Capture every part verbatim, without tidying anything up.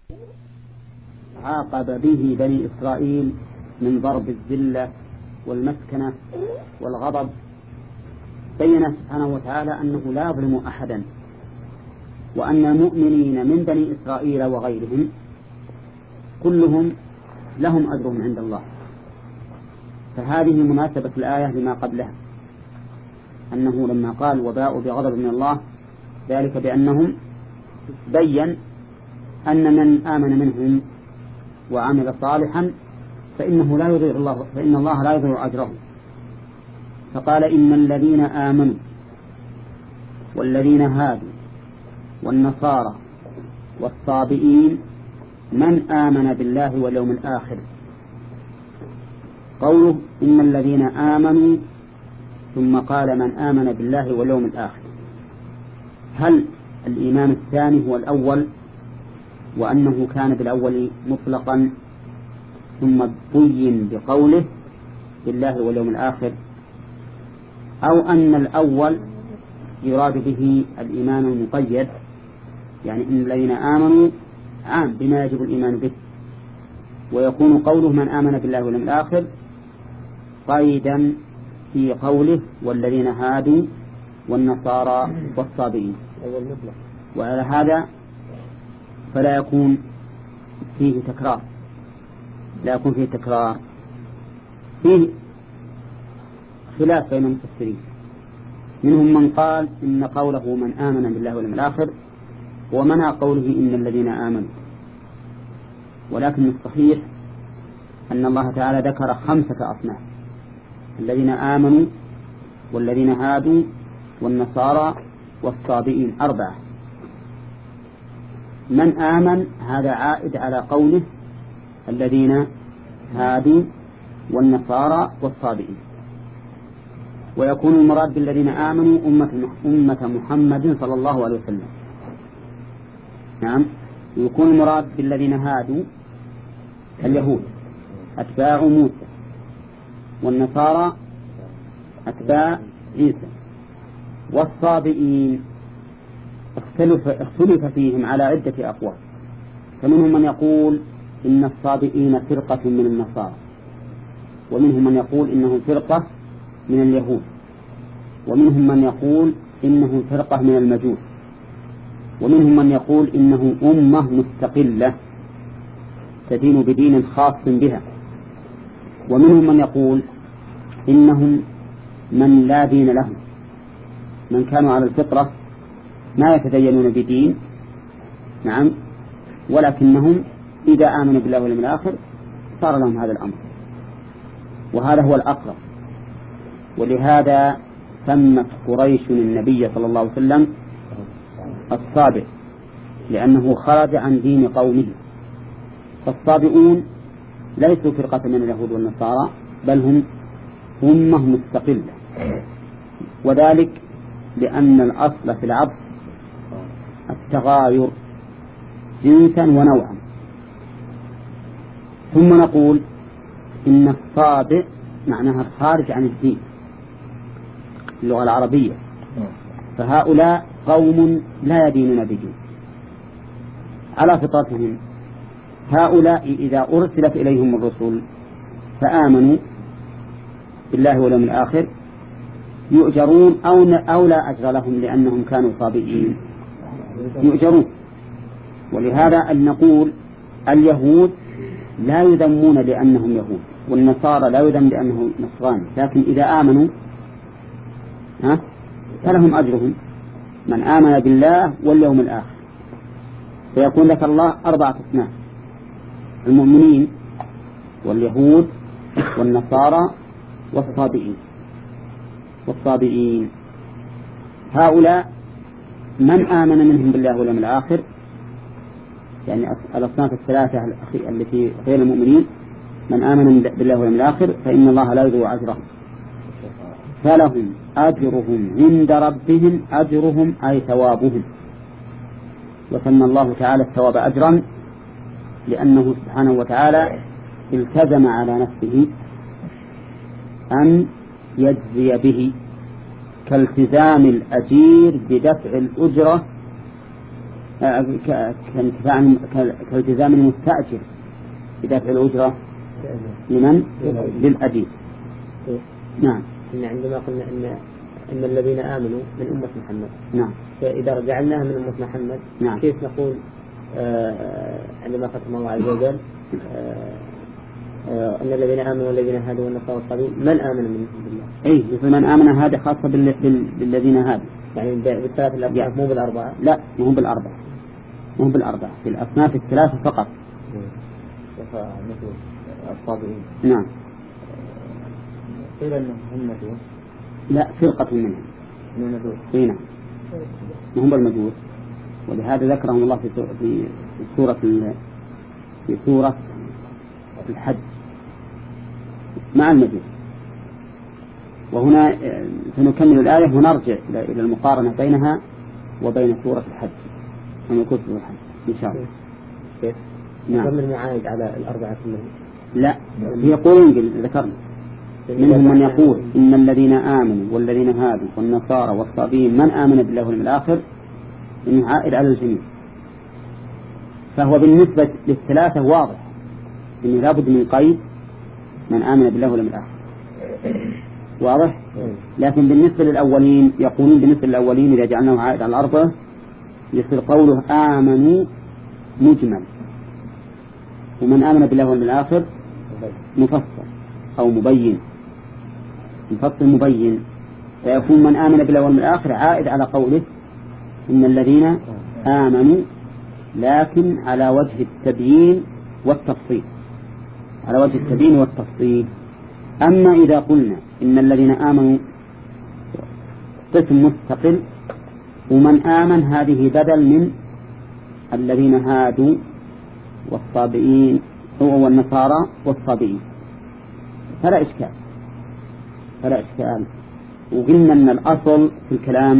عاقب به بني إسرائيل من ضرب الذلة والمسكنة والغضب، بين سبحانه وتعالى أنه لا يظلم أحدا، وأن المؤمنين من بني إسرائيل وغيرهم كلهم لهم أجرهم عند الله. فهذه مناسبة الآية لما قبلها، أنه لما قال وباءوا بغضب من الله ذلك بأنهم بين أن من آمن منهم وعمل صالحا فإنه لا يضيع الله فإن الله لا يضيع أجره. فقال إن الذين آمنوا والذين هادوا والنصارى والصابئين من آمن بالله واليوم الآخر. قوله إن الذين آمنوا ثم قال من آمن بالله واليوم الآخر، هل الإيمان الثاني هو الأول وأنه كان بالأول مطلقا ثم بين بقوله بالله واليوم الآخر، أو أن الأول يراد به الإيمان المقيد، يعني إن الذين آمنوا عام بما يجب الإيمان به، ويكون قوله من آمن بالله واليوم الآخر قيدا في قوله والذين هادوا والنصارى والصابئين. وعلى هذا فلا يكون فيه تكرار لا يكون فيه تكرار فيه خلاف بين المفسرين، منهم من قال إن قوله من آمن بالله واليوم الآخر ومنع قوله إن الذين آمنوا، ولكن الصحيح أن الله تعالى ذكر خمسة أصناف: الذين آمنوا والذين هادوا والنصارى والصابئين، أربعة. من آمن هذا عائد على قوله الذين هادوا والنصارى والصابئين، ويكون المراد بالذين آمنوا أمة أمة محمد صلى الله عليه وسلم. نعم، ويكون المراد بالذين هادوا اليهود أتباع موسى، والنصارى أتباع عيسى، والصابئين اختلف, اختلف فيهم على عدة أقوال، فمنهم من يقول إن الصابئين فرقة من النصارى، ومنهم من يقول إنهم فرقة من اليهود، ومنهم من يقول إنه فرقة من المجوس، ومنهم من يقول إنه أمة مستقلة تدين بدين خاص بها، ومنهم من يقول إنهم من لا دين لهم، من كانوا على الفطرة ما يتدينون بدين، نعم، ولكنهم إذا آمنوا بالله واليوم الآخر صار لهم هذا الأمر، وهذا هو الأقرب. ولهذا سمت قريش النبي صلى الله عليه وسلم الصابئ، لأنه خرج عن دين قومه. فالصابئون ليسوا فرقة من اليهود والنصارى، بل هم أمة مستقلة، وذلك لأن الأصل في العبد التغاير جنسا ونوعا. ثم نقول إن الصابئ معناها الخارج عن الدين اللغة العربية، فهؤلاء قوم لا يدينون بدين على فطرتهم. هؤلاء إذا أرسلت إليهم الرسل فآمنوا بالله واليوم الآخر يؤجرون أو, أو لا أجر لهم لأنهم كانوا صابئين، يؤجرون. ولهذا أن نقول اليهود لا يذمون لأنهم يهود، والنصارى لا يذم لأنهم نصراني، لكن إذا آمنوا ها فلهم أجرهم، من آمن بالله واليوم الآخر. فيكون لك الله أربعة أصناف: المؤمنين واليهود والنصارى والصابئين. والصابئين هؤلاء من آمن منهم بالله واليوم الآخر، يعني الأصناف الثلاثة التي غير المؤمنين، من آمن بالله واليوم الآخر فإن الله لا يضيع أجرهم، فلهم أجرهم عند ربهم، أجرهم أي ثوابهم. وسمى الله تعالى الثواب أجرا لأنه سبحانه وتعالى التزم على نفسه أن يجزي به، كالتزام الأجير بدفع الأجرة كالتزام المستأجر بدفع الأجرة لمن؟ للأجير. نعم. إن عندما قلنا إن إن الذين آمنوا من أمة محمد. نعم. فإذا جعلناها من أمة محمد. نعم. كيف نقول آه عندما ختم الله عز وجل آه آه أن الذين آمنوا والذين هادوا والنصارى والصابئين من آمن منهم بالله؟ إيه مثل من آمن هذا خاصة بال... بال... بالذين هادوا. يعني بالثلاث الأصناف مو بالأربعة؟ لا مو بالأربعة مو بالأربعة في الأصناف الثلاثة فقط. مثل الصابئين. نعم. قيل أنهم هم مجوس. لا فرقة منهم. من المجوس. إيه نعم. هم بالمجوس ولهذا ذكرهم الله في في سورة في سورة الحج مع المجوس. وهنا سنكمل الآية ونرجع إلى المقارنة بينها وبين سورة الحج ونقول سورة الحج إن شاء الله. كيف؟ نعم. من المعايد على الأربعة منهم. لا يقولون ذكرنا منهم من يقول إن الذين آمنوا والذين هادوا والنصارى والصابئين من آمن بالله واليوم الآخر إنه عائد على الجميع. فهو بالنسبة للثلاثة واضح إنه لابد من قيد من آمن بالله واليوم الآخر واضح. لكن بالنسبة للأولين يقولون بالنسبة للأولين إذا جعلناه عائد على الأربعة يصير قوله آمنوا مجمل ومن آمن بالله واليوم الآخر مفصل أو مبين مفصل مبين. فيكون من آمن بالله واليوم الآخر عائد على قوله إن الذين آمنوا لكن على وجه التبيين والتفصيل على وجه التبيين والتفصيل. أما إذا قلنا إن الذين آمنوا قسم مستقل ومن آمن هذه بدل من الذين هادوا والصابئين هو النصارى والصابئين فلا إشكال فلا إشكال. وقلنا أن الأصل في الكلام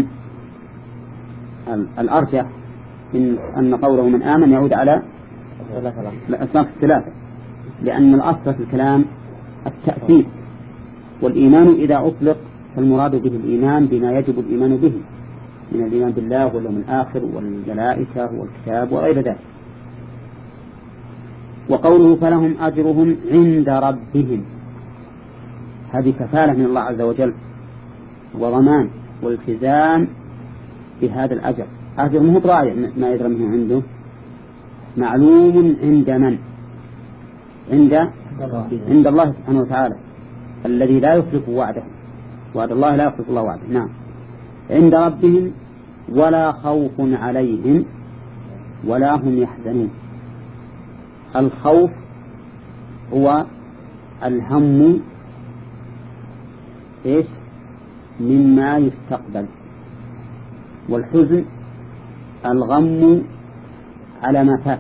الأرجح إن أن قوله من آمن يعود على الأصناف الثلاثة لأن الأصل في الكلام التأكيد والإيمان إذا أطلق فالمراد به الإيمان بما يجب الإيمان به من الإيمان بالله واليوم الآخر والملائكة والكتاب وغير ذلك. وقوله فلهم أجرهم عند ربهم هذه كفالة من الله عز وجل وضمان والتزام بهذا الأجر. أجر مو ضايع ما يدرى منه عنده معلوم عند من؟ عند عند الله سبحانه وتعالى الذي لا يخلف وعده وعد الله لا يخلف الله وعده. نعم. عند ربهم ولا خوف عليهم ولا هم يحزنون. الخوف هو الهم إيش مما يستقبل والحزن الغم على ما فات.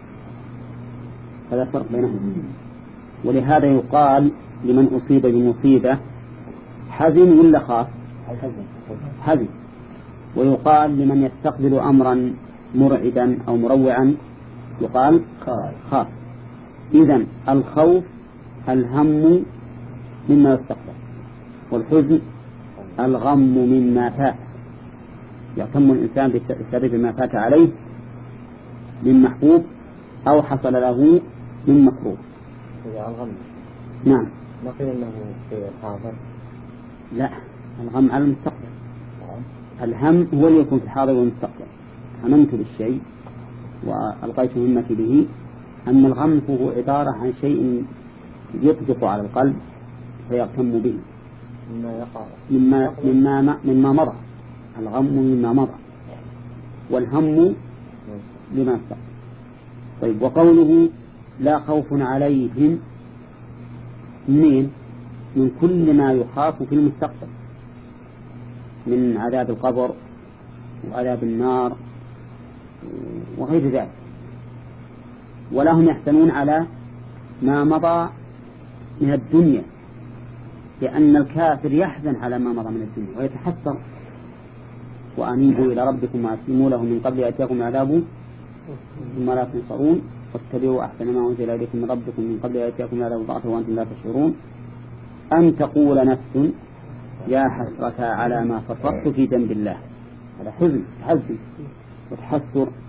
هذا الفرق بينهم. ولهذا يقال لمن أصيب بمصيبة حزن ولا خاف؟ حزن. ويقال لمن يستقبل أمرا مرعبا أو مروعا يقال خاف. إذن الخوف الهم مما يستقبل والحزن الغم مما فات. يغتم الإنسان بسبب ما فات عليه من محبوب أو حصل له من مكروه. الغم نعم. ما قيل أنه في الحاضر؟ لا الغم على المستقبل. الهم هو اللي يكون في الحاضر والمستقبل. هممت بالشيء وألقيت همتي به. أما الغم هو عبارة عن شيء يطبق على القلب فيغتم به مما يقع مما مما مما مضى. الغم مما مضى والهم لما استقبل. طيب وقوله لا خوف عليهم منين؟ من كل ما يخاف في المستقبل من عذاب القبر وعذاب النار وغير ذلك. ولا هم يحزنون على ما مضى من الدنيا لأن الكافر يحزن على ما مضى من الدنيا ويتحسر. وأنيبوا إلى ربكم وأسلموا له من قبل يأتيكم عذاب ثم لا تنصرون واتبعوا أحسن ما أنزل إليكم من ربكم من قبل يأتيكم عذاب ضعف وأنتم لا تشعرون أن تقول نفس يا حسرة على ما فرطت في ذنب الله. هذا حزن حزن وتحسر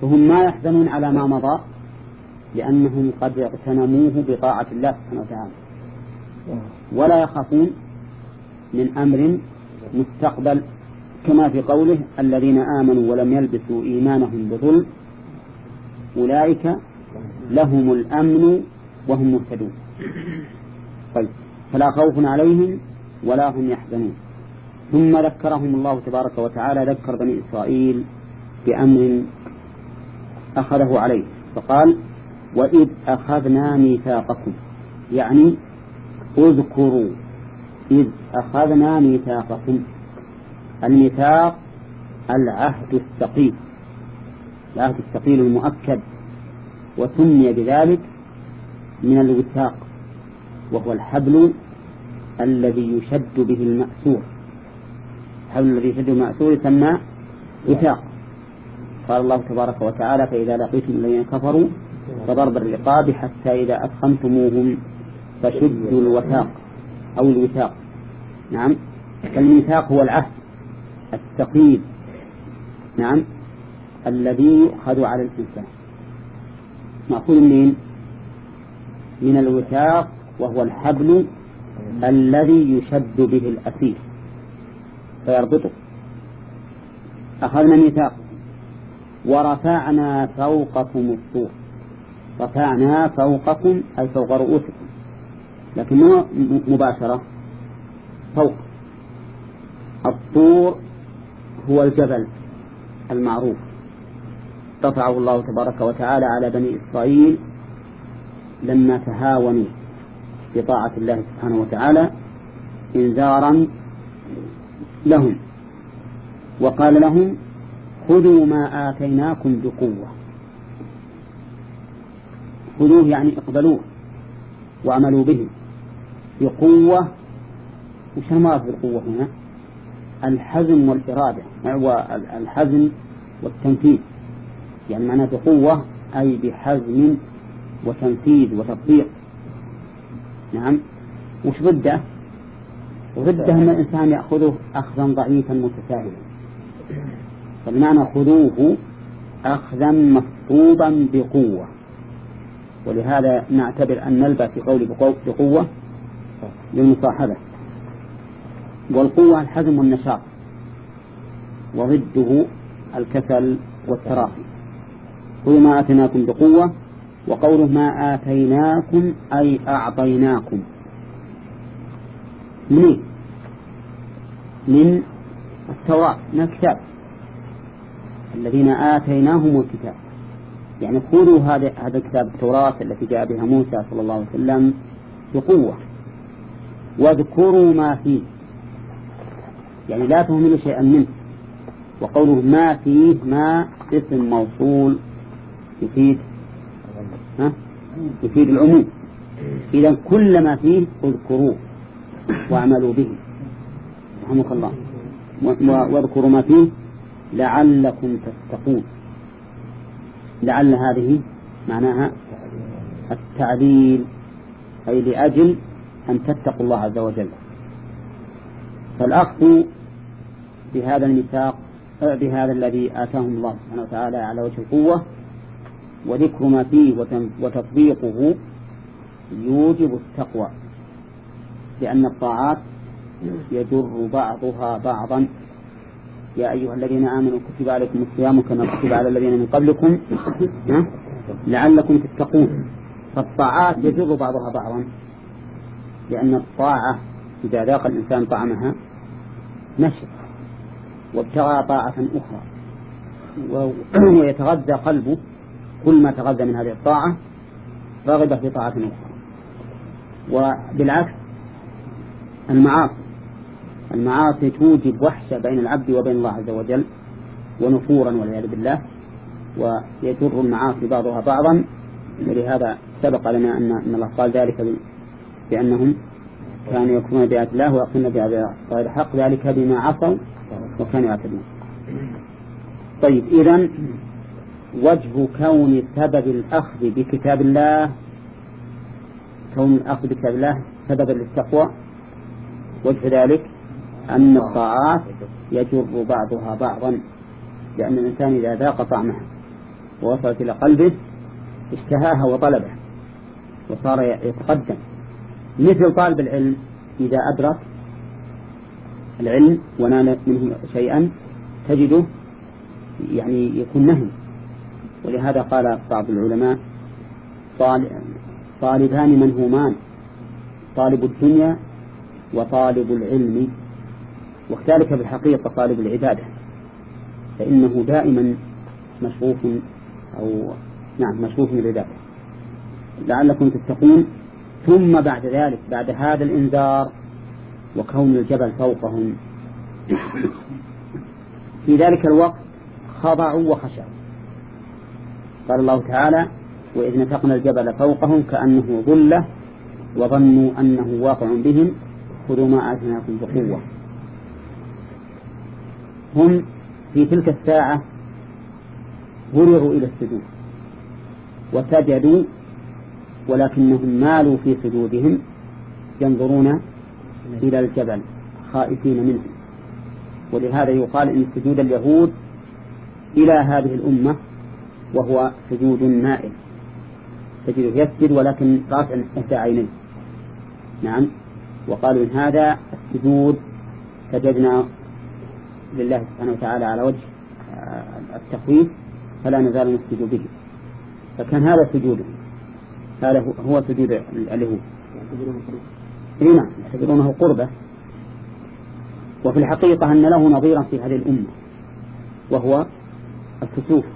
فهم ما يحزنون على ما مضى لأنهم قد اغتنموه بطاعة الله سبحانه وتعالى، ولا يخافون من أمر مستقبل، كما في قوله الذين آمنوا ولم يلبسوا إيمانهم بظلم أولئك لهم الأمن وهم مهتدون. طيب، فلا خوف عليهم ولا هم يحزنون. ثم ذكرهم الله تبارك وتعالى، ذكر بني إسرائيل بأمر أخذه عليه فقال وإذ أخذنا ميثاقكم، يعني اذكروا إذ أخذنا ميثاقكم. الميثاق العهد الثقيل، العهد الثقيل المؤكد، وسمي بذلك من الوثاق، وهو الحبل الذي يشد به المأسور. الحبل الذي يشد المأسور يسمى وثاق. قال الله تبارك وتعالى فإذا لقيتم الذين كفروا فضرب الرقاب حتى إذا أثخنتموهم فشدوا الوثاق أو الوثاق. نعم، الميثاق هو العهد الثقيل، نعم، الذي يؤخذ على الإنسان. مأخوذ منين؟ من الوثاق، وهو الحبل الذي يشد به الأسير فيربطه. أخذنا ميثاق ورفعنا فوقكم الطور. رفعنا فوقكم أي فوق رؤوسكم، لكن مو مباشرة، فوق. الطور هو الجبل المعروف، رفعه الله تبارك وتعالى على بني إسرائيل لما تهاونوا بطاعة الله سبحانه وتعالى إنذارا لهم، وقال لهم خذوا ما آتيناكم بقوة. خذوه يعني اقبلوه وعملوا به بقوة. وش المراد بالقوة هنا؟ الحزم والإرادة، والحزم والتنفيذ، يعني معناه بقوة أي بحزم وتنفيذ وتطبيق. نعم. وش ضده؟ ضده أن الإنسان يأخذه أخذا ضعيفا متساهلا، فالمعنى خذوه أخذا مفطوبا بقوة. ولهذا نعتبر أن نلبى في قول بقوة للمصاحبة. والقوة الحزم والنشاط، وضده الكسل والتراخي. خذوا ما آتيناكم بقوة. وقوله ما آتيناكم أي أعطيناكم. من من التوراة، من الكتاب، الذين آتيناهم الكتاب، يعني خذوا هذا هذا الكتاب التوراة التي جاء بها موسى صلى الله عليه وسلم بقوة، واذكروا ما فيه، يعني لا تهملوا شيئا منه. وقوله ما فيه، ما اسم موصول يفيد ها؟ يفيد العموم. إذا كل ما فيه اذكروه واعملوا به، رحمك الله. واذكروا ما فيه لعلكم تتقون. لعل هذه معناها التعليل، أي لأجل أن تتقوا الله عز وجل. فالأخذ بهذا الميثاق بهذا الذي آتاهم الله سبحانه وتعالى على وجه القوة، وذكر ما فيه وتطبيقه يوجب التقوى، لأن الطاعات يجر بعضها بعضا. يا أيها الذين آمنوا كتب عليكم الصيام كما كتب على الذين من قبلكم لعلكم تتقون. فالطاعات يجر بعضها بعضا، لأن الطاعة إذا ذاق الإنسان طعمها نشط وابتغى طاعة أخرى، ويتغذى قلبه كل ما تغذى من هذه الطاعة رغب في طاعة أخرى. وبالعكس المعاصي المعاصي توجب وحشة بين العبد وبين الله عز وجل ونفورا والعياذ بالله، ويجر المعاصي بعضها بعضا. ولهذا سبق لنا أن الله قال ذلك بأنهم كانوا يكفرون بآيات الله ويقولون بآيات غير حق، ذلك بما عصوا وكانوا يعتدون. طيب، إذن وجه كون سبب الأخذ بكتاب الله، كون الأخذ بكتاب الله سببا للتقوى، وجه ذلك أن الطاعات يجر بعضها بعضا، لأن الإنسان إذا ذاق طعمها ووصلت إلى قلبه اشتهاها وطلبها وصار يتقدم، مثل طالب العلم إذا أدرك العلم ونال منه شيئا تجده يعني يكون نهم. ولهذا قال بعض العلماء طالبان منهومان، طالب الدنيا وطالب العلم، وكذلك بالحقيقة طالب العبادة، فإنه دائما مشغوف أو نعم مشغوف بالعبادة لعلكم تتقون. ثم بعد ذلك بعد هذا الإنذار وكون الجبل فوقهم في ذلك الوقت خضعوا وخشعوا. قال الله تعالى: وإذ نتقنا الجبل فوقهم كأنه ظلة وظنوا أنه واقع بهم خذوا ما آتيناكم بقوة. هم في تلك الساعة غرروا إلى السجود وسجدوا، ولكنهم مالوا في سجودهم ينظرون إلى الجبل خائفين منه. ولهذا يقال إن سجود اليهود إلى هذه الأمة وهو سجود نائم، تجده يسجد ولكن رافع إحدى عينيه. نعم، وقالوا إن هذا السجود سجدنا لله سبحانه وتعالى على وجه التخويف فلا نزال نسجد به، فكان هذا سجوده، هذا هو سجود اليهود. نعم، يعتبرونه قربة. وفي الحقيقة أن له نظيرا في هذه الأمة وهو الكسوف،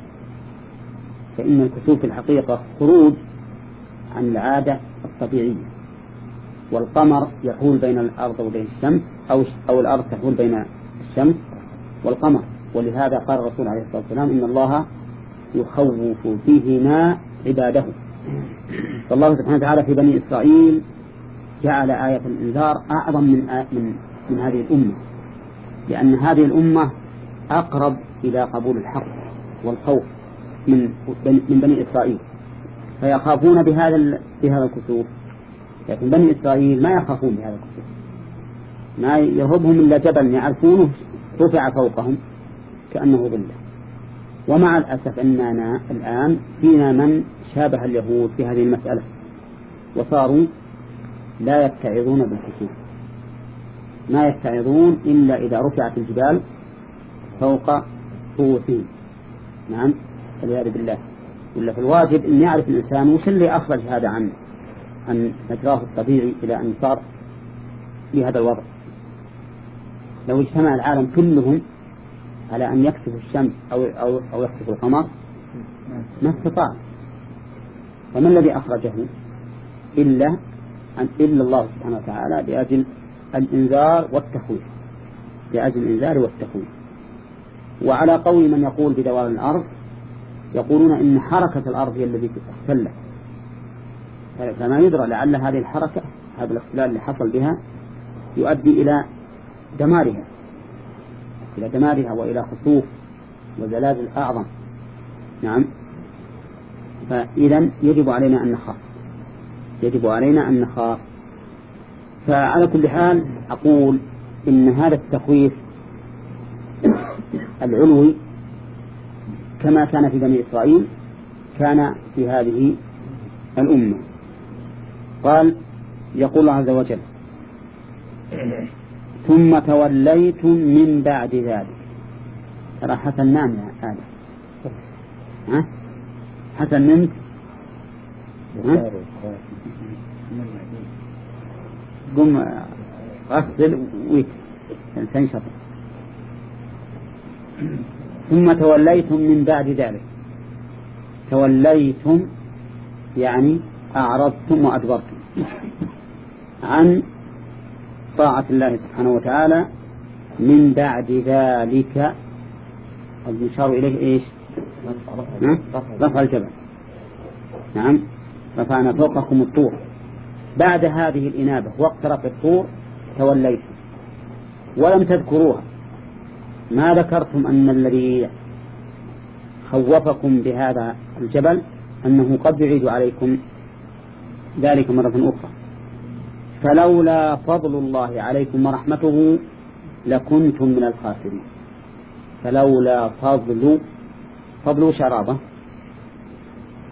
فإن الكسوف في الحقيقة خروج عن العادة الطبيعية، والقمر يحول بين الأرض وبين الشمس أو, أو الأرض تحول بين الشمس والقمر. ولهذا قال الرسول عليه الصلاة والسلام: إن الله يخوف فيهما عباده. فالله سبحانه وتعالى في بني إسرائيل جعل آية الإنذار أعظم من, من, من هذه الأمة، لأن هذه الأمة أقرب إلى قبول الحق والخوف من من بني إسرائيل، فيخافون بهذا بهذا الكسوف. لكن بني إسرائيل ما يخافون بهذا الكسوف، ما يهبهم إلا جبل يعرفونه رفع فوقهم كأنه ظلة. ومع الأسف أننا الآن فينا من شابه اليهود في هذه المسألة، وصاروا لا يتعظون بالكسوف، ما يتعظون إلا إذا رفعت الجبال فوق رؤوسهم. نعم، والعياذ بالله. ولا في الواجب أن يعرف الإنسان وش اللي أخرج هذا عن عن مجراه الطبيعي إلى أن صار بهذا الوضع. لو اجتمع العالم كلهم على أن يكسف الشمس أو أو أو يكسف القمر ما استطاع. فما الذي أخرجه إلا أن إلا الله سبحانه وتعالى لأجل الإنذار والتخويف، لأجل الإنذار والتخويف. وعلى قول من يقول بدوار الأرض يقولون إن حركة الأرض هي التي اختلت، فما يدرى لعل هذه الحركة هذا الاختلال اللي حصل بها يؤدي إلى دمارها إلى دمارها وإلى خسوف وزلازل أعظم. نعم، فإذا يجب علينا أن نخاف، يجب علينا أن نخاف. فعلى كل حال أقول إن هذا التخويف العلوي كما كان في بني إسرائيل كان في هذه الأمة. قال يقول الله عز وجل: ثم توليتم من بعد ذلك. ترى حسن نام يا آدم، ها حسن نمت، ها قم غسل ويك تنشط. ثم توليتم من بعد ذلك. توليتم يعني أعرضتم وأدبرتم عن طاعة الله سبحانه وتعالى من بعد ذلك. المشار إليه إيش؟ رفع الجبل. نعم، رفعنا فوقكم الطور. بعد هذه الإنابة وقت رفع الطور توليتم ولم تذكروها، ما ذكرتم أن الذي خوفكم بهذا الجبل أنه قد يعيد عليكم ذلك مرة أخرى. فلولا فضل الله عليكم ورحمته لكنتم من الخاسرين. فلولا فضل فضل شرابة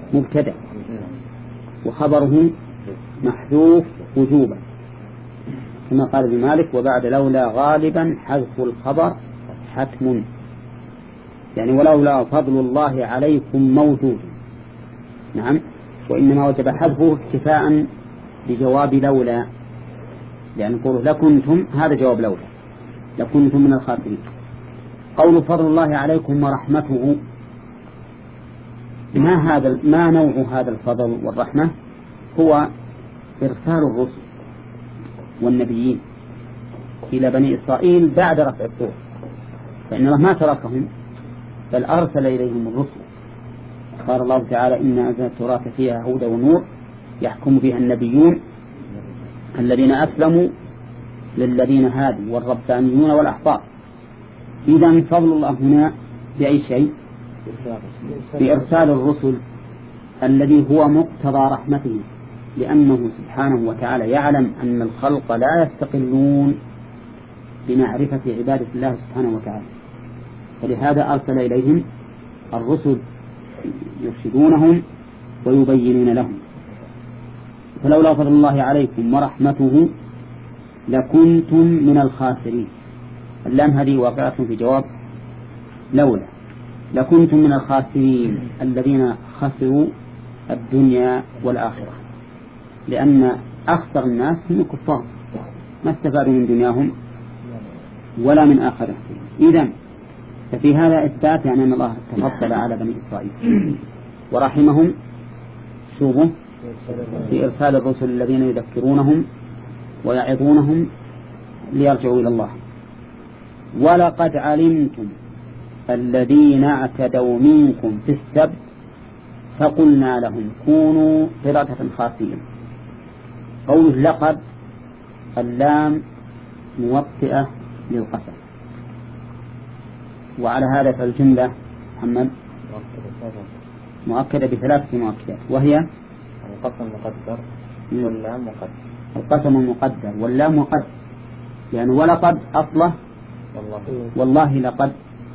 مبتدأ وخبره محذوف وجوبا كما قال ابن مالك وبعد لولا غالبا حذف الخبر حتم يعني ولولا فضل الله عليكم موجود. نعم وإنما وجب حذفه اكتفاء بجواب لولا لأن نقول لكنتم هذا جواب لولا لكنتم من الخاسرين. قول فضل الله عليكم ورحمته ما هذا ما نوع هذا الفضل والرحمة؟ هو إرسال الرسل والنبيين إلى بني إسرائيل بعد رفع الطور فإن الله ما تركهم بل أرسل إليهم الرسل. قال الله تعالى إن أنزلنا التوراة فيها هدى ونور يحكم بها النبيون الذين أسلموا للذين هادوا والربانيون والأحبار. إذن فضل الله هنا بأي شيء؟ بإرسال الرسل الذي هو مقتضى رحمته لأنه سبحانه وتعالى يعلم أن الخلق لا يستقلون بمعرفة عبادة الله سبحانه وتعالى فلهذا أرسل إليهم الرسل يرشدونهم ويبينون لهم. فلولا فضل الله عليكم ورحمته لكنتم من الخاسرين. اللام هذه واقعة في جواب لولا لكنتم من الخاسرين الذين خسروا الدنيا والآخرة لأن أخسر الناس هم الكفار ما استفادوا من دنياهم ولا من آخرتهم. إذن ففي هذا إثبات يعني أن الله تفضل على بني إسرائيل ورحمهم شوفوا في إرسال الرسل الذين يذكرونهم ويعظونهم ليرجعوا إلى الله. ولقد علمتم الذين اعتدوا منكم في السبت فقلنا لهم كونوا قردة خاسئين. قوله لقد اللام موطئة للقسم وعلى هذا فالجملة محمد مؤكدة بثلاثة مؤكدات وهي القسم مقدر واللام مقدر القسم مقدر واللام مقدر يعني ولقد أصله والله, والله لقد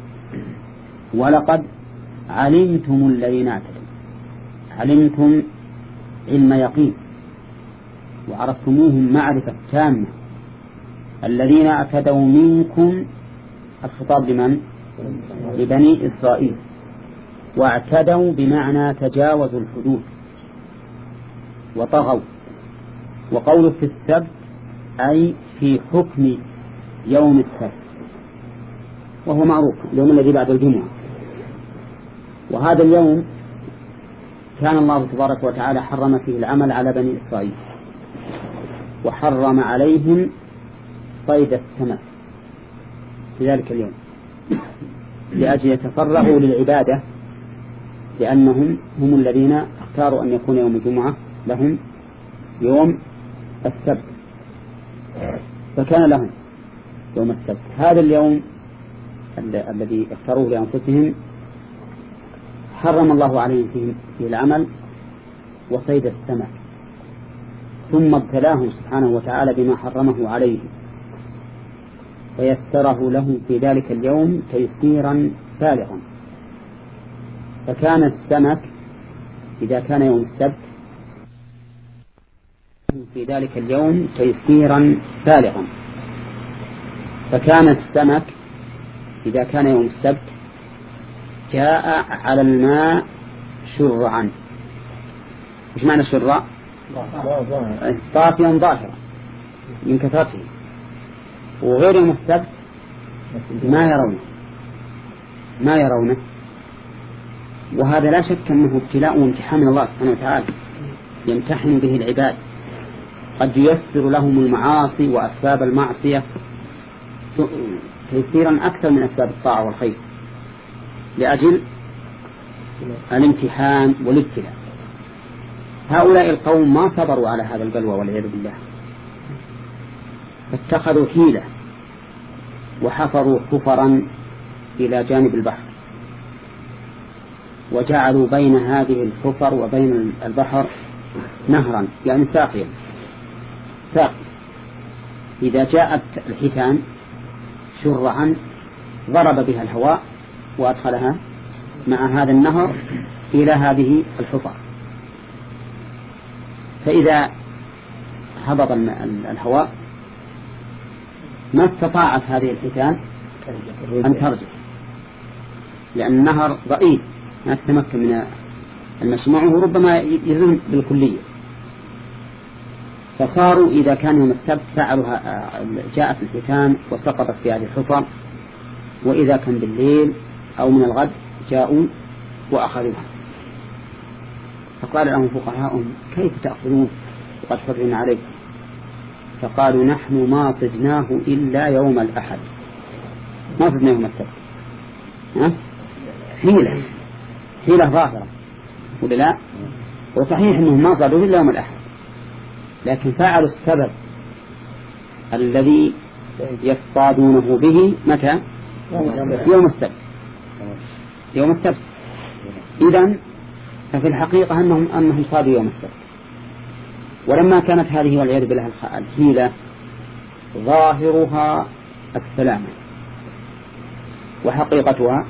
ولقد علمتم الذين اعتدوا علمتم علم يقين وعرفتموهم معرفة تامة الذين اعتدوا منكم الخطاب لمن؟ لبني إسرائيل واعتدوا بمعنى تجاوزوا الحدود وطغوا. وقوله في السبت أي في حكم يوم السبت وهو معروف اليوم الذي بعد الجمعة. وهذا اليوم كان الله تبارك وتعالى حرم فيه العمل على بني إسرائيل وحرم عليهم صيد السمك في ذلك اليوم لأجل يتفرغوا للعبادة لأنهم هم الذين اختاروا أن يكون يوم الجمعة لهم يوم السبت فكان لهم يوم السبت. هذا اليوم الذي اختاروه لأنفسهم حرم الله عليهم فيه العمل وصيد السمك ثم ابتلاهم سبحانه وتعالى بما حرمه عليهم فيسره له في ذلك اليوم تيسيرا بالغا. فكان السمك إذا كان يوم السبت في ذلك اليوم تيسيرا بالغا فكان السمك إذا كان يوم السبت جاء على الماء شرعا. وش معنى شرع؟ طافيا ظاهرا من كثرته وغير يوم السبت ما يرونه ما يرونه وهذا لا شك أنه ابتلاء وامتحان من الله سبحانه وتعالى يمتحن به العباد قد ييسر لهم المعاصي وأسباب المعصية تيسيرا أكثر من أسباب الطاعة والخير لأجل الامتحان والابتلاء. هؤلاء القوم ما صبروا على هذا البلوى والعياذ بالله فاتخذوا حيلة وحفروا حفرا إلى جانب البحر وجعلوا بين هذه الحفر وبين البحر نهرا يعني ساقيا ساقي إذا جاءت الحيتان شرعا ضرب بها الهواء وأدخلها مع هذا النهر إلى هذه الحفر، فإذا هبط الهواء ما استطاعت هذه الحيتان أن ترجع، لأن النهر ضئيل ما تتمكن من المشي معه، ربما يزول بالكلية. فصاروا إذا كان يوم السبت فعلوا جاءت الحيتان وسقطت في هذه الحفر، وإذا كان بالليل أو من الغد جاءوا وأخذوها. فقال لهم فقهاؤهم كيف تأخذون وقد حرم عليكم؟ فقالوا نحن ما صدناه إلا يوم الأحد، ما صدنا يوم السبت. ها؟ حيلة حيلة ظاهرة ولا لا؟ وصحيح أنهم ما صدوا إلا يوم الأحد، لكن فعلوا السبب الذي يصطادونه به متى؟ يوم السبت. يوم السبت إذن ففي الحقيقة أنهم, أنهم صادوا يوم السبت. ولما كانت هذه والعياذ بالله الحيلة ظاهرها السلامة وحقيقتها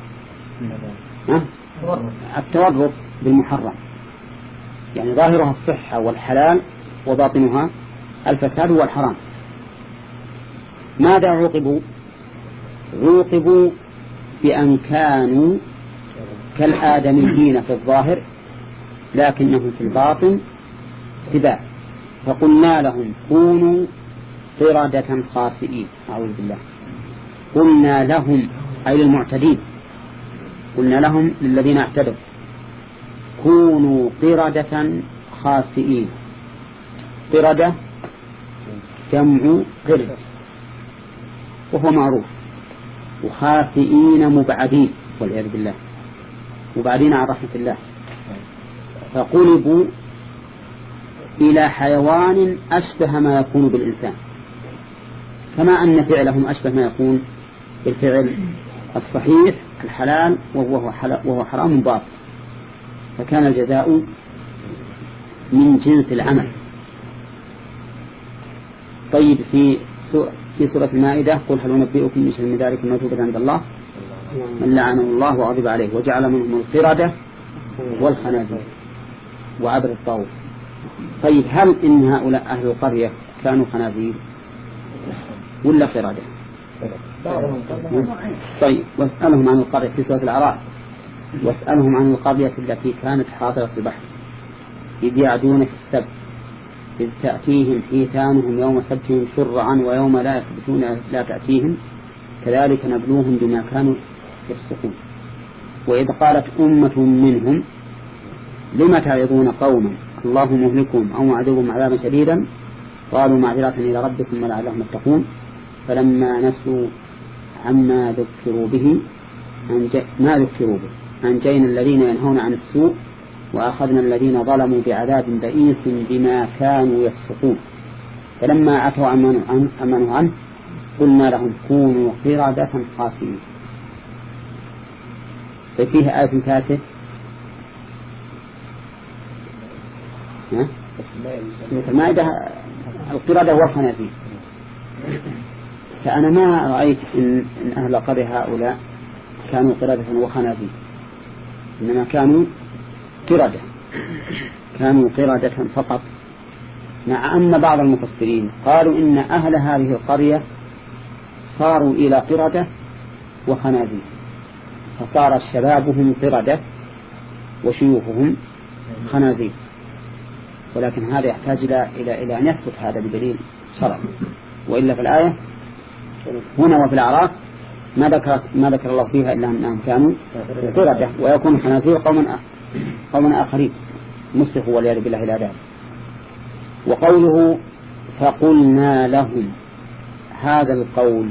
التورط بالمحرم، يعني ظاهرها الصحة والحلال وباطنها الفساد والحرام. ماذا عوقبوا؟ عوقبوا بأن كانوا كالآدميين في الظاهر لكنهم في الباطن سباع، فقلنا لهم كونوا قردة خاسئين. أعوذ بالله. قلنا لهم أي للمعتدين، قلنا لهم للذين اعتدوا كونوا قردة خاسئين. قردة جمع قرد وهو معروف، وخاسئين مبعدين والعياذ بالله، مبعدين عن رحمة الله. فقلبوا إلى حيوان أشبه ما يكون بالإنسان، كما أن فعلهم أشبه ما يكون بالفعل الصحيح الحلال وهو, وهو حرام باطل، فكان الجزاء من جنس العمل. طيب في في سورة المائدة قل هل أنبئكم من شر من ذلك الموجودة عند الله من لعنه الله وغضب عليه وجعل منهم القردة والخنازير وعبد الطاغوت. طيب هل إن هؤلاء أهل القرية كانوا خنازير ولا قردة؟ طيب واسألهم عن القرية في سورة الأعراف، واسألهم عن القرية التي كانت حاضرة في البحر إذ يعدون في السبت إذ تأتيهم حيتانهم يوم سبتهم شرعا ويوم لا يسبتون لا تأتيهم كذلك نبلوهم بما كانوا يفسقون. وإذ قالت أمة منهم لم تعظون قوما الله مهلكهم أو معذبهم عذابا شديدا قالوا معذرة إلى ربكم ولعلهم يتقون فلما نسوا عما ذكروا به ما ذكروا به أنجينا الذين ينهون عن السوء وأخذنا الذين ظلموا بعذاب بئيس بما كانوا يفسقون فلما عتوا عما نهوا عنه قلنا لهم كونوا قردة خاسئين. ففيه آية ثالثة سورة المائدة القردة والخنازير. فأنا ما رأيت إن, إن أهل قرية هؤلاء كانوا قردة وخنازير، إنما كانوا قردة كانوا قردة فقط، مع أن بعض المفسرين قالوا إن أهل هذه القرية صاروا إلى قردة وخنازير، فصار شبابهم قردة وشيوخهم خنازير. ولكن هذا يحتاج إلى إلى إلى أن يثبت هذا بدليل شرعي، وإلا في الآية هنا وفي الأعراف ما ذكر ما ذكر الله فيها إلا أنهم كانوا قردة ويكون خنازير قوما قوما آخرين مسخوا والعياذ بالله إلى ذلك. وقوله فقلنا لهم هذا القول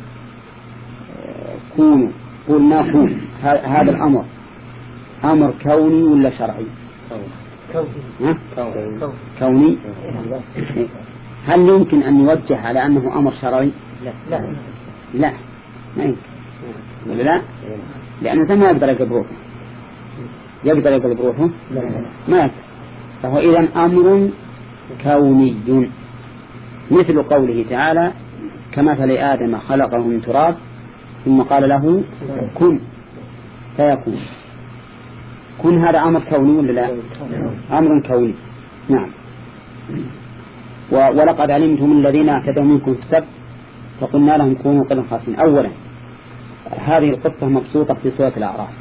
كونوا قلنا كون هذا الأمر أمر كوني ولا شرعي؟ كوني. كوني. هل يمكن أن يوجه على أنه أمر شرعي؟ لا لا لا ما يمكن ولا لا؟ لأنه ما يقدر يقلب روحه يقدر يقلب روحه ما يقدر، فهو إذن أمر كوني مثل قوله تعالى كمثل آدم خلقه من تراب ثم قال له كن فيكون. كن هذا أمر كوني ولا لا؟ أمر كوني. نعم. ولقد علمتم الذين اعتدوا منكم في السبت فقلنا لهم كونوا قردا خاسئين. أولا هذه القصة مبسوطة في سورة الأعراف،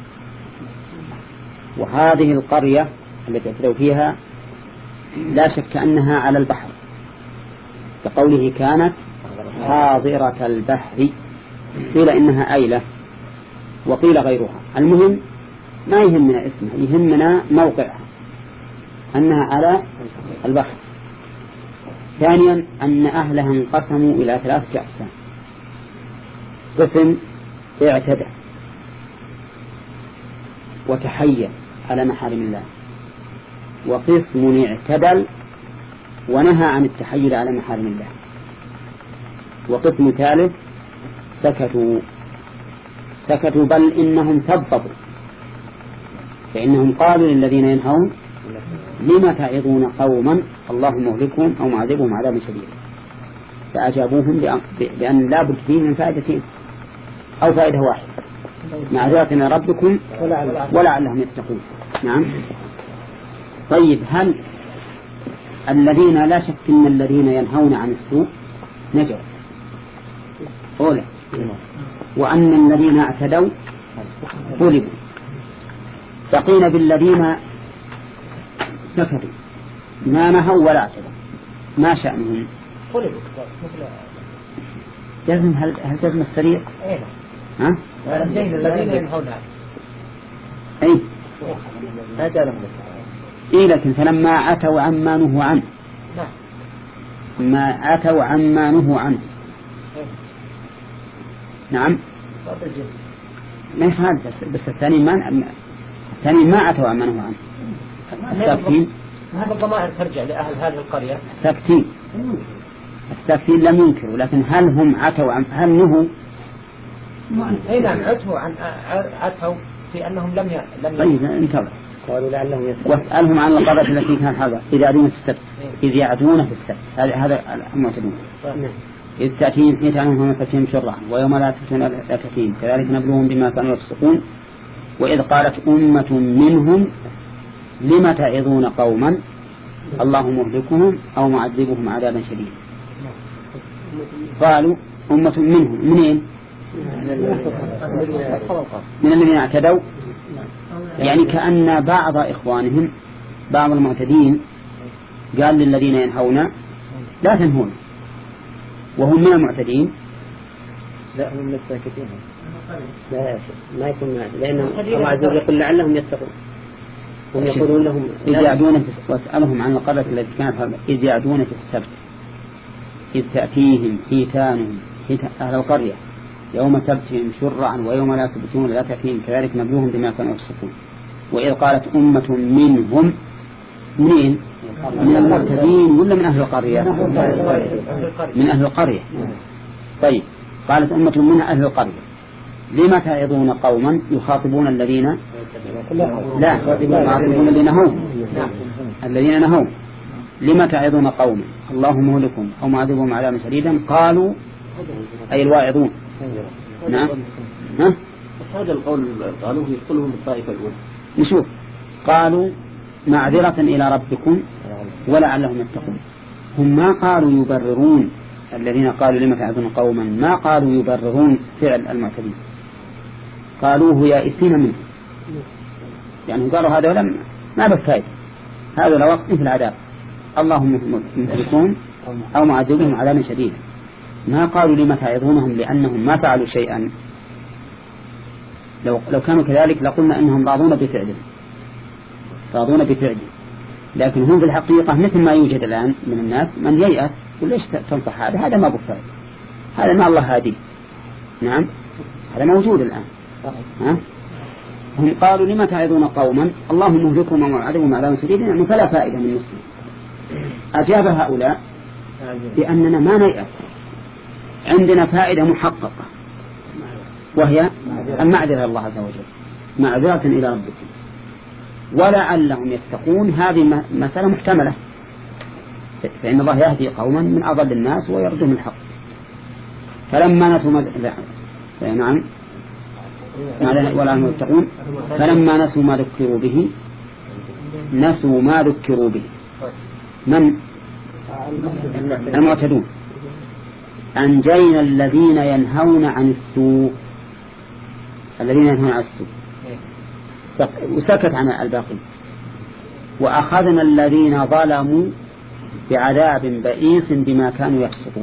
وهذه القرية التي اعتدوا فيها لا شك أنها على البحر، كقوله كانت حاضرة البحر، قيل إنها أيلة وقيل غيرها. المهم ما يهمنا اسمها، يهمنا موقعها أنها على البحر. ثانيا أن أهلها انقسموا إلى ثلاثة أقسام: قسم اعتدى وتحيل على محارم الله، وقسم اعتدل ونهى عن التحيل على محارم الله، وقسم ثالث سكتوا سكتوا بل إنهم ثبطوا، فإنهم قالوا للذين ينهون لما تعظون قوما الله مهلكهم أو معذبهم عذابا شديدا، فأجابوهم بأن لا بد فيه من فائدتين أو فائدة واحدة: معذرة إلى ربكم ولعلهم يتقون. نعم. طيب، هل الذين لا شك إن الذين ينهون عن السوء نجوا أولا، وأن الذين اعتدوا غلبوا، بقينا بالذين سكتوا ما نهوا ولا اعتدوا ما شأنهم؟ غلبوا جزم. هل هل جزم السريع؟ ايه ها؟ الذين ينهون اي ما جالهم إيه، لكن فلما عتوا عما نهوا عنه ما عتوا عما نهوا عنه. نعم. ما يفعل بس, بس الثاني ما الثاني ما عتوا عما نهوا عنه. الساكتين هذا الضمائر ترجع لأهل هذه القرية. الساكتين الساكتين لم ينكروا، لكن هل هم عتوا عن هل نهوا؟ أي نعم، عتوا عن عتوا في أنهم لم ي... لم طيب انتظر. قالوا لعلهم يسألون. واسألهم عن القرية التي كان هذا إذ يعدون في السبت إذ يعدون في السبت هذا هذا المعتدون. إذ تأتيهم حيتانهم وما تأتيهم شرعا ويوم لا تأتون لا تأتيهم كذلك نبلوهم بما كانوا يفسقون. وإذ قالت أمة منهم لم تعظون قوما الله مهلكهم أو معذبهم عذابا شديدا. قالوا أمة منهم منين؟ من الذين اعتدوا، يعني كأن بعض إخوانهم بعض المعتدين قال للذين ينهون لا تنهون وهم من المعتدين. لا، هم من الساكتين. لا ما يكون معتد، لأنهم الله عز وجل يقول لعلهم يتقون. هم يقولون لهم إذ يعدون في واسألهم عن القرية التي كانت إذ يعدون في السبت إذ تأتيهم حيتانهم أهل القرية يوم سبتهم شرعا ويوم لا سبتون لا تأتيهم كذلك نبلوهم بما كانوا يفسقون. وإذ قالت أمة منهم منين؟ من المعتدين ولا من أهل القرية؟ من أهل القرية. طيب، قالت أمة من أهل القرية لما تعظون قوما يخاطبون الذين لا يخاطبون الذين نهوا الذين نهوا لما تعظون قوما الله مهلكهم أو معذبهم عذابا شديدا. قالوا أي الواعظون. نعم. ها؟ هذا القول قالوا يدخلهم الطائفة الأولى. نشوف. قالوا معذرة إلى ربكم ولعلهم يتقون. هم ما قالوا يبررون الذين قالوا لما تعظون قوما، ما قالوا يبررون فعل المعتدين، قالوه يائسين منه، يعني قالوا هذا ولم ما بفائدة، هذا لوقت مثل العذاب اللهم مهلكون أو معذبهم عذابا شديدا. ما قالوا لما تعظونهم لأنهم ما فعلوا شيئا. لو لو كانوا كذلك لقلنا أنهم راضون بفعله راضون بفعله لكن هم في الحقيقة مثل ما يوجد الآن من الناس من ييأس وليش تنصح هذا هذا ما بفعل، هذا ما الله هادي. نعم، هذا موجود الآن. ها؟ هم قالوا لما تعظون قوما الله مهلكهم ومعذبهم عذابا شديدا، يعني فلا فائدة من مسلم. أجاب هؤلاء بأننا ما نيأس، عندنا فائدة محققة وهي المعذرة إلى الله عز وجل، معذرة إلى ربكم ولعلهم يتقون. هذه مسألة محتملة، فإن الله يهدي قوما من أضل الناس ويردهم الحق. فلما نسوا مد... نعم ولا هم يتقون فلما نسوا ما ذكروا به نسوا ما ذكروا به من المعتدون أنجينا الذين ينهون عن السوء الذين ينهون عن السوء وسكت عن الباقي وأخذنا الذين ظلموا بعذاب بئيس بما كانوا يفسقون.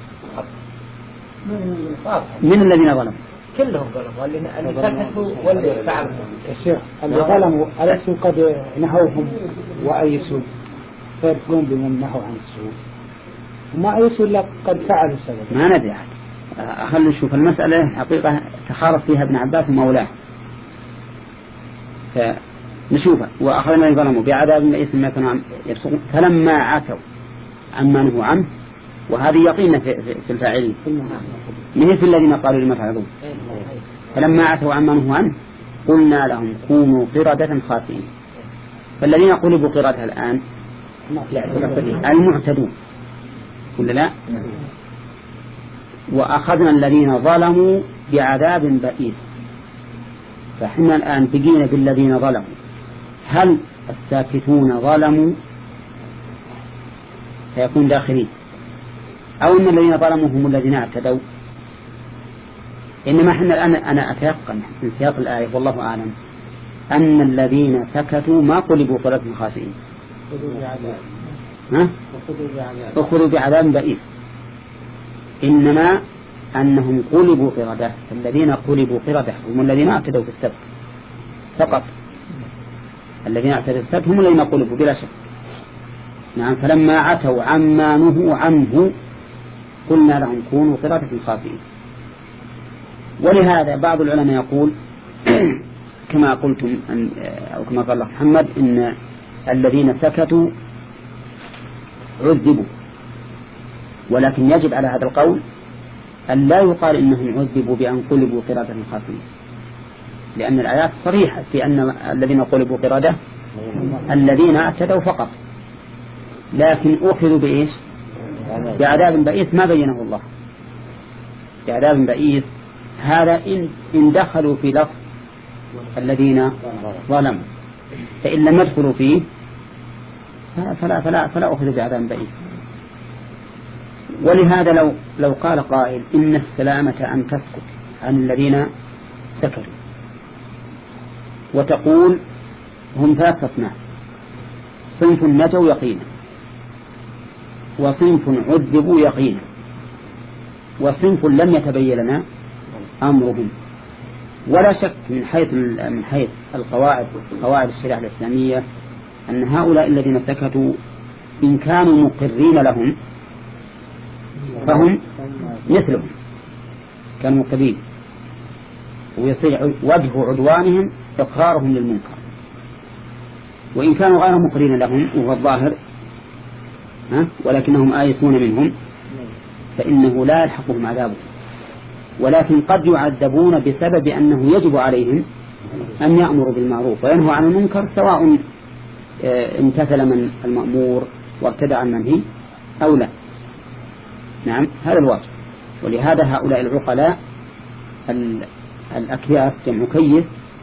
من الذين ظلموا؟ كلهم ظلموا اللي سكتوا واللي فعلوا. الشيخ اللي ظلموا أليسوا قد نهوهم وأيسوا فيرفعون بمن نهوا عن السوء وما أيسوا إلا قد فعلوا السبب. ما ندري خلنا نشوف المسألة حقيقة تخارف فيها ابن عباس ومولاه فنشوفها. وأخذنا الذين ظلموا بعذاب بئيس بما كانوا يفسقون فلما عتوا عما نهوا عنه وهذه يقين في, في الفاعلين من في الذين قالوا لما فعلوا فلما عتوا عما نهوا عنه قلنا لهم كونوا قردة خاسئين. فالذين قلبوا قردة الآن المعتدون ولا لا؟ وأخذنا الذين ظلموا بعذاب بئيس. فإحنا الآن بقينا بالذين ظلموا. هل الساكتون ظلموا سيكون داخلين أو أن الذين ظلموا هم الذين اعتدوا؟ إنما إحنا الآن أنا أتيقن من سياق الآية والله أعلم أن الذين سكتوا ما قلبوا قردة خاسئين أخذوا بعذاب بئيس إنما أنهم قلبوا قردة. الذين قلبوا قردة هم الذين اعتدوا في السبت فقط. الذين اعتدوا في السبت هم الذين قلبوا بلا شك. نعم. فلما عتوا عما نهوا عنه قلنا لهم كونوا قردة خاسئين. ولهذا بعض العلماء يقول كما قلتم أو كما قال محمد إن الذين سكتوا عذبوا ولكن يجب على هذا القول أن لا يقال إنهم عذبوا بأن قلبوا قردة خاسئين لأن الآيات صريحة في أن الذين قلبوا قردة الذين اعتدوا فقط لكن أخذوا بإيش؟ بعذاب بئيس ما بينه الله. بعذاب بئيس هذا إن, إن دخلوا في لفظ الذين ظلموا فإن لم يدخلوا فيه فلا, فلا, فلا أخذوا بعذاب بئيس. ولهذا لو, لو قال قائل إن السلامة أن تسكت عن الذين سكتوا وتقول هم ثلاث أصناف صنف نجوا يقينا وصنف عذبوا يقينا وصنف لم يتبين لنا أمرهم. ولا شك من حيث من حيث القواعد قواعد الشريعة الإسلامية أن هؤلاء الذين سكتوا إن كانوا مقرين لهم فهم مثلهم كانوا مقرين ويصير وجه عدوانهم إقرارهم للمنكر. وإن كانوا غير مقرين لهم وهو الظاهر ولكنهم آيسون منهم فإنه لا يلحقهم عذابهم ولكن قد يعذبون بسبب أنه يجب عليهم أن يأمروا بالمعروف وينهوا عن المنكر سواء امتثل من المأمور وارتدى عن المنهي أو لا. نعم هذا الواجب. ولهذا هؤلاء العقلاء الأكياس جمع كيس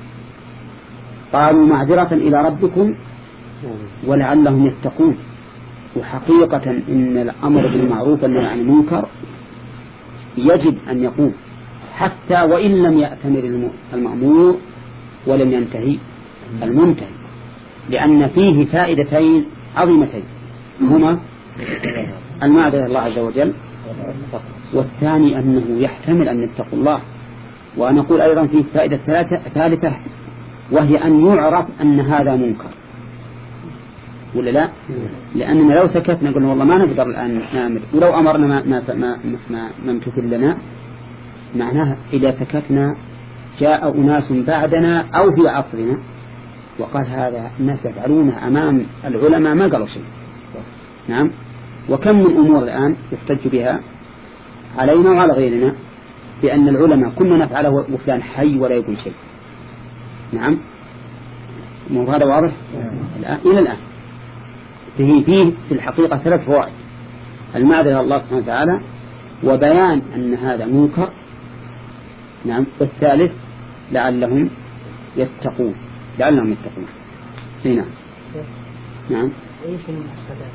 قالوا معذرة إلى ربكم ولعلهم يتقون. وحقيقة إن الأمر بالمعروف والنهي عن المنكر يجب أن يقوم حتى وإن لم يأتمر المأمور ولم ينتهي المنتهي لأن فيه فائدتين عظيمتين هما المعذرة الله عز وجل والثاني أنه يحتمل أن يتقوا الله. ونقول أيضا فيه فائدة ثالثة وهي أن يعرف أن هذا منكر ولا لا؟ لأننا لو سكتنا قلنا والله ما نقدر الآن نأمر ولو أمرنا ما ما ما ما, ما امتثل لنا معناها إذا سكتنا جاء أناس بعدنا أو في عصرنا وقال هذا الناس يفعلونه أمام العلماء ما قالوا شيء. نعم. وكم من أمور الآن يحتج بها علينا وعلى غيرنا بأن العلماء كنا نفعله وفلان حي ولا يقول شيء. نعم. مو هذا واضح الآن إلى الآن فيه فيه في الحقيقة ثلاث فوائد: المعذرة الله سبحانه وتعالى وبيان أن هذا منكر. نعم. والثالث لعلهم يتقون لعلهم يتقون هنا. نعم. ايش المفسدات؟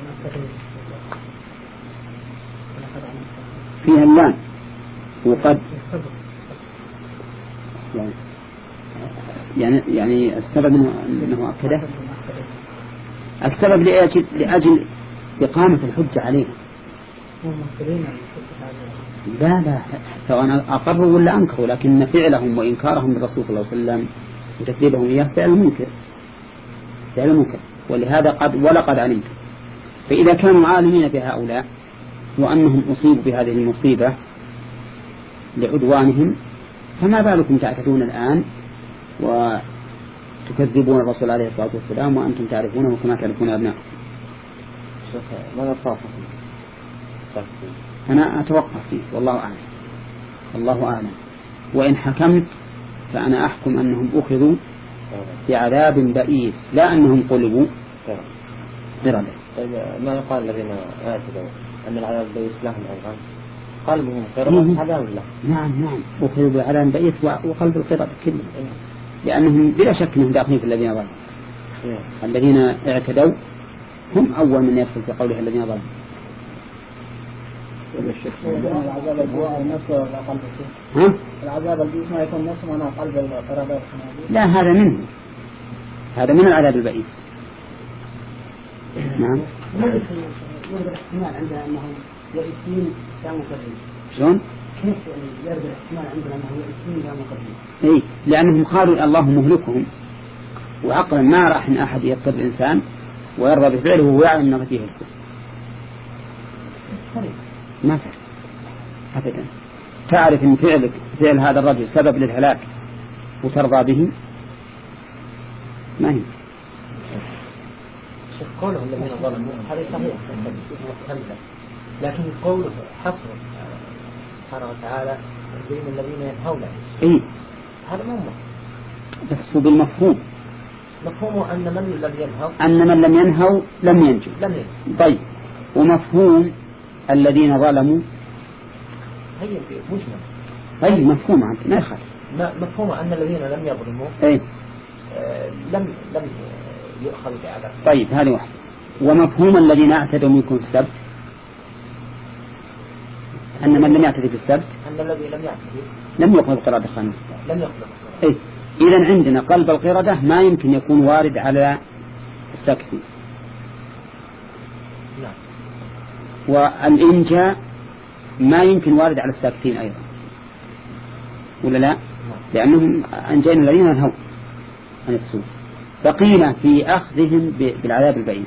فيها اللام وقد يعني يعني السبب انه انه اكده السبب لاجل لاجل اقامه الحجه عليه. لا لا سواء اقروا ولا انكروا، لكن فعلهم وانكارهم للرسول صلى الله عليه وسلم وتكذيبهم اياه فعل منكر فعل منكر ولهذا قد ولقد علمت. فاذا كانوا عالمين بهؤلاء وانهم اصيبوا بهذه المصيبه لعدوانهم، فما بالكم تعتدون الآن وتكذبون الرسول عليه الصلاة والسلام وأنتم تعرفونه كما تعرفون أبناء. ماذا صار؟ أنا أتوقف فيه والله أعلم الله أعلم. وإن حكمت فأنا أحكم أنهم أخذوا بعذاب بئيس لا أنهم قلبوا ضربا. طيب ما يقال الذين اعتدوا أن العذاب البئيس لهم أيضا؟ قلبهم قرب عذاب الله. نعم نعم أخذوا بعذاب بئيس وقلب القرب كله، لأنهم بلا شك أنهم داخلين في الذين ظلموا. الذين اعتدوا هم أول من يدخل في قوله الذين ظلموا. العذاب البئيس نفسه ولا قلب الشيء؟ ها؟ العذاب البئيس ما يكون نفسه ولا قلب القرب؟ لا هذا منه، هذا من العذاب البئيس. نعم. يوجد احتمال عندنا أنهم يئسين لا مكذبين. شلون؟ كيف يرد الاحتمال عندنا أنه يئسين لا مكذبين؟ إيه لأنهم قالوا الله مهلكهم، وعقلا ما راح أحد يضطر الإنسان ويرضى بفعله وهو يعلم أنه فيه الكفر. ما فرق أبدا. تعرف أن فعلك فعل هذا الرجل سبب للهلاك وترضى به ما هي. قوله الذين ظلموا هذا صحيح، لكن قوله حصر سبحانه وتعالى الذين ينهون إيه هذا مو بس هو بالمفهوم. مفهومه أن من لم ينهوا أن من لم ينهوا لم ينجو. لم ينجو. طيب ومفهوم الذين ظلموا هي مجمل. أي مفهوم أنت ما يخالف. مفهوم أن الذين لم يظلموا إيه آه لم لم يؤخذ بعذاب. طيب هذه واحدة. ومفهوم الذين اعتدوا منكم في السبت أن من لم يعتدي في السبت أن الذي لم يعتدي لم يقبل قردة خامسة. لم يقبل. إيه إذن عندنا قلب القردة ما يمكن يكون وارد على الساكتين. نعم. والإنجاء ما يمكن وارد على الساكتين أيضا ولا لا؟ لأنهم أنجينا الذين ينهوا عن السوء. بقينا في أخذهم بالعذاب البئيس.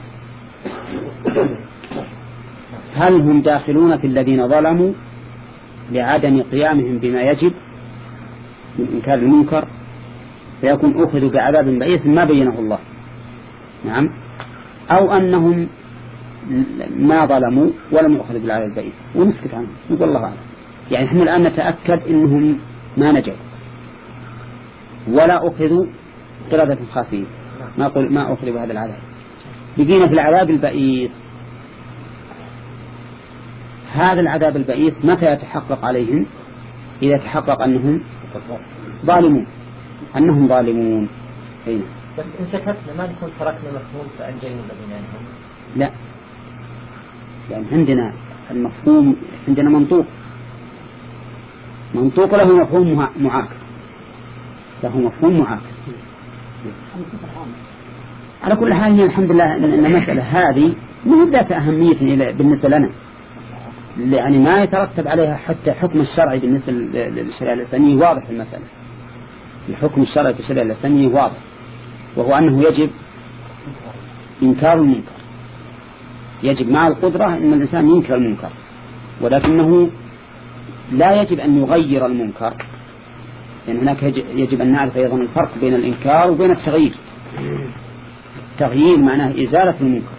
هل هم داخلون في الذين ظلموا لعدم قيامهم بما يجب من إنكار المنكر فيكون أخذوا بعذاب بئيس ما بينه الله؟ نعم. أو أنهم ما ظلموا ولم يأخذوا بالعذاب البئيس ونسكت عنهم نقول الله أعلم. يعني احنا الآن نتأكد إنهم ما نجوا ولا أخذوا قردة خاسئين، ما قل ما أخذوا بهذا العذاب. بقينا في العذاب البئيس. هذا العذاب البئيس متى يتحقق عليهم؟ إذا تحقق أنهم ظالمون أنهم ظالمون. أين؟ بس إن سكتنا ما نكون تركنا مفهوم فأنجينا الذين ينهون. لا يعني عندنا المفهوم عندنا منطوق منطوق له مفهوم معاكس له مفهوم معاكس. على كل حال الحمد لله أن المسألة هذه مو ذات أهمية بالنسبة لنا، يعني ما يترتب عليها حتى حكم الشرعي بالنسبة للشريعة الإسلامية واضح في المسألة. الحكم الشرعي في الشريعة الإسلامية واضح، وهو أنه يجب إنكار المنكر. يجب مع القدرة أن الإنسان ينكر المنكر، ولكنه لا يجب أن يغير المنكر، لأن يعني هناك يجب أن نعرف أيضا الفرق بين الإنكار وبين التغيير. التغيير معناه إزالة المنكر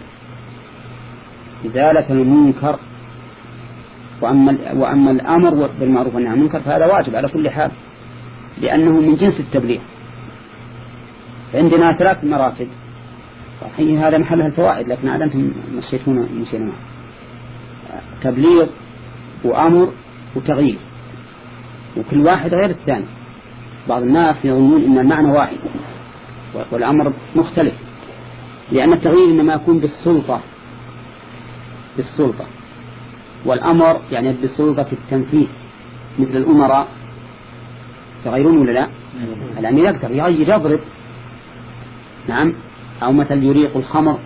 إزالة المنكر وأما, وأما الأمر بالمعروف والنهي عن المنكر فهذا واجب على كل حال، لأنه من جنس التبليغ. عندنا ثلاث مراتب صحيح هذا محلها الفوائد، لكن عاد أنتم مشيتون مشينا معه. تبليغ وأمر وتغيير، وكل واحد غير الثاني. بعض الناس يظنون أن المعنى واحد والأمر مختلف، لأن التغيير إنما يكون بالسلطة بالسلطة والأمر يعني بالسلطة التنفيذ، مثل الأمراء يغيرون ولا لا؟ الأمير يقدر يغير يضرب، نعم، أو مثل يريق الخمر،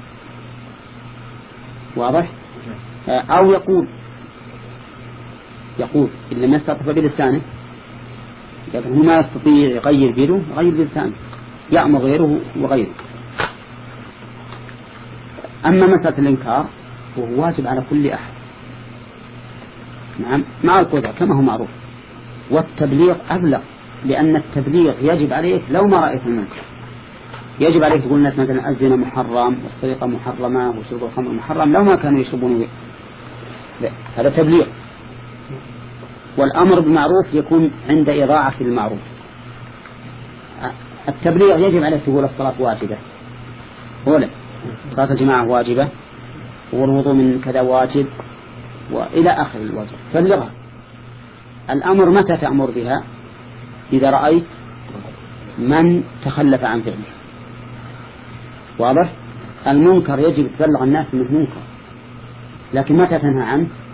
واضح؟ أو يقول يقول إن لم يستطع بلسانه، لكن هو ما يستطيع يغير بيده يغير بلسانه، يأمر غيره وغيره. أما مسألة الإنكار وهو واجب على كل أحد، نعم، مع القدرة كما هو معروف. والتبليغ أبلغ، لأن التبليغ يجب عليك لو ما رأيت المنكر، يجب عليك تقول الناس مثلا الزنا محرم والسرقة محرمة وشرب الخمر محرم لو ما كانوا يشربون، هذا تبليغ. والأمر بالمعروف يكون عند إضاعة المعروف. التبليغ يجب عليك تقول الصلاة واجبة، ولا صلاة الجماعة واجبة، والوضوء من كذا واجب، وإلى آخر الواجب، بلغها. الأمر متى تأمر بها؟ إذا رأيت من تخلف عن فعله، واضح؟ المنكر يجب تبلغ الناس أنه منكر، لكن متى تنهى عنه؟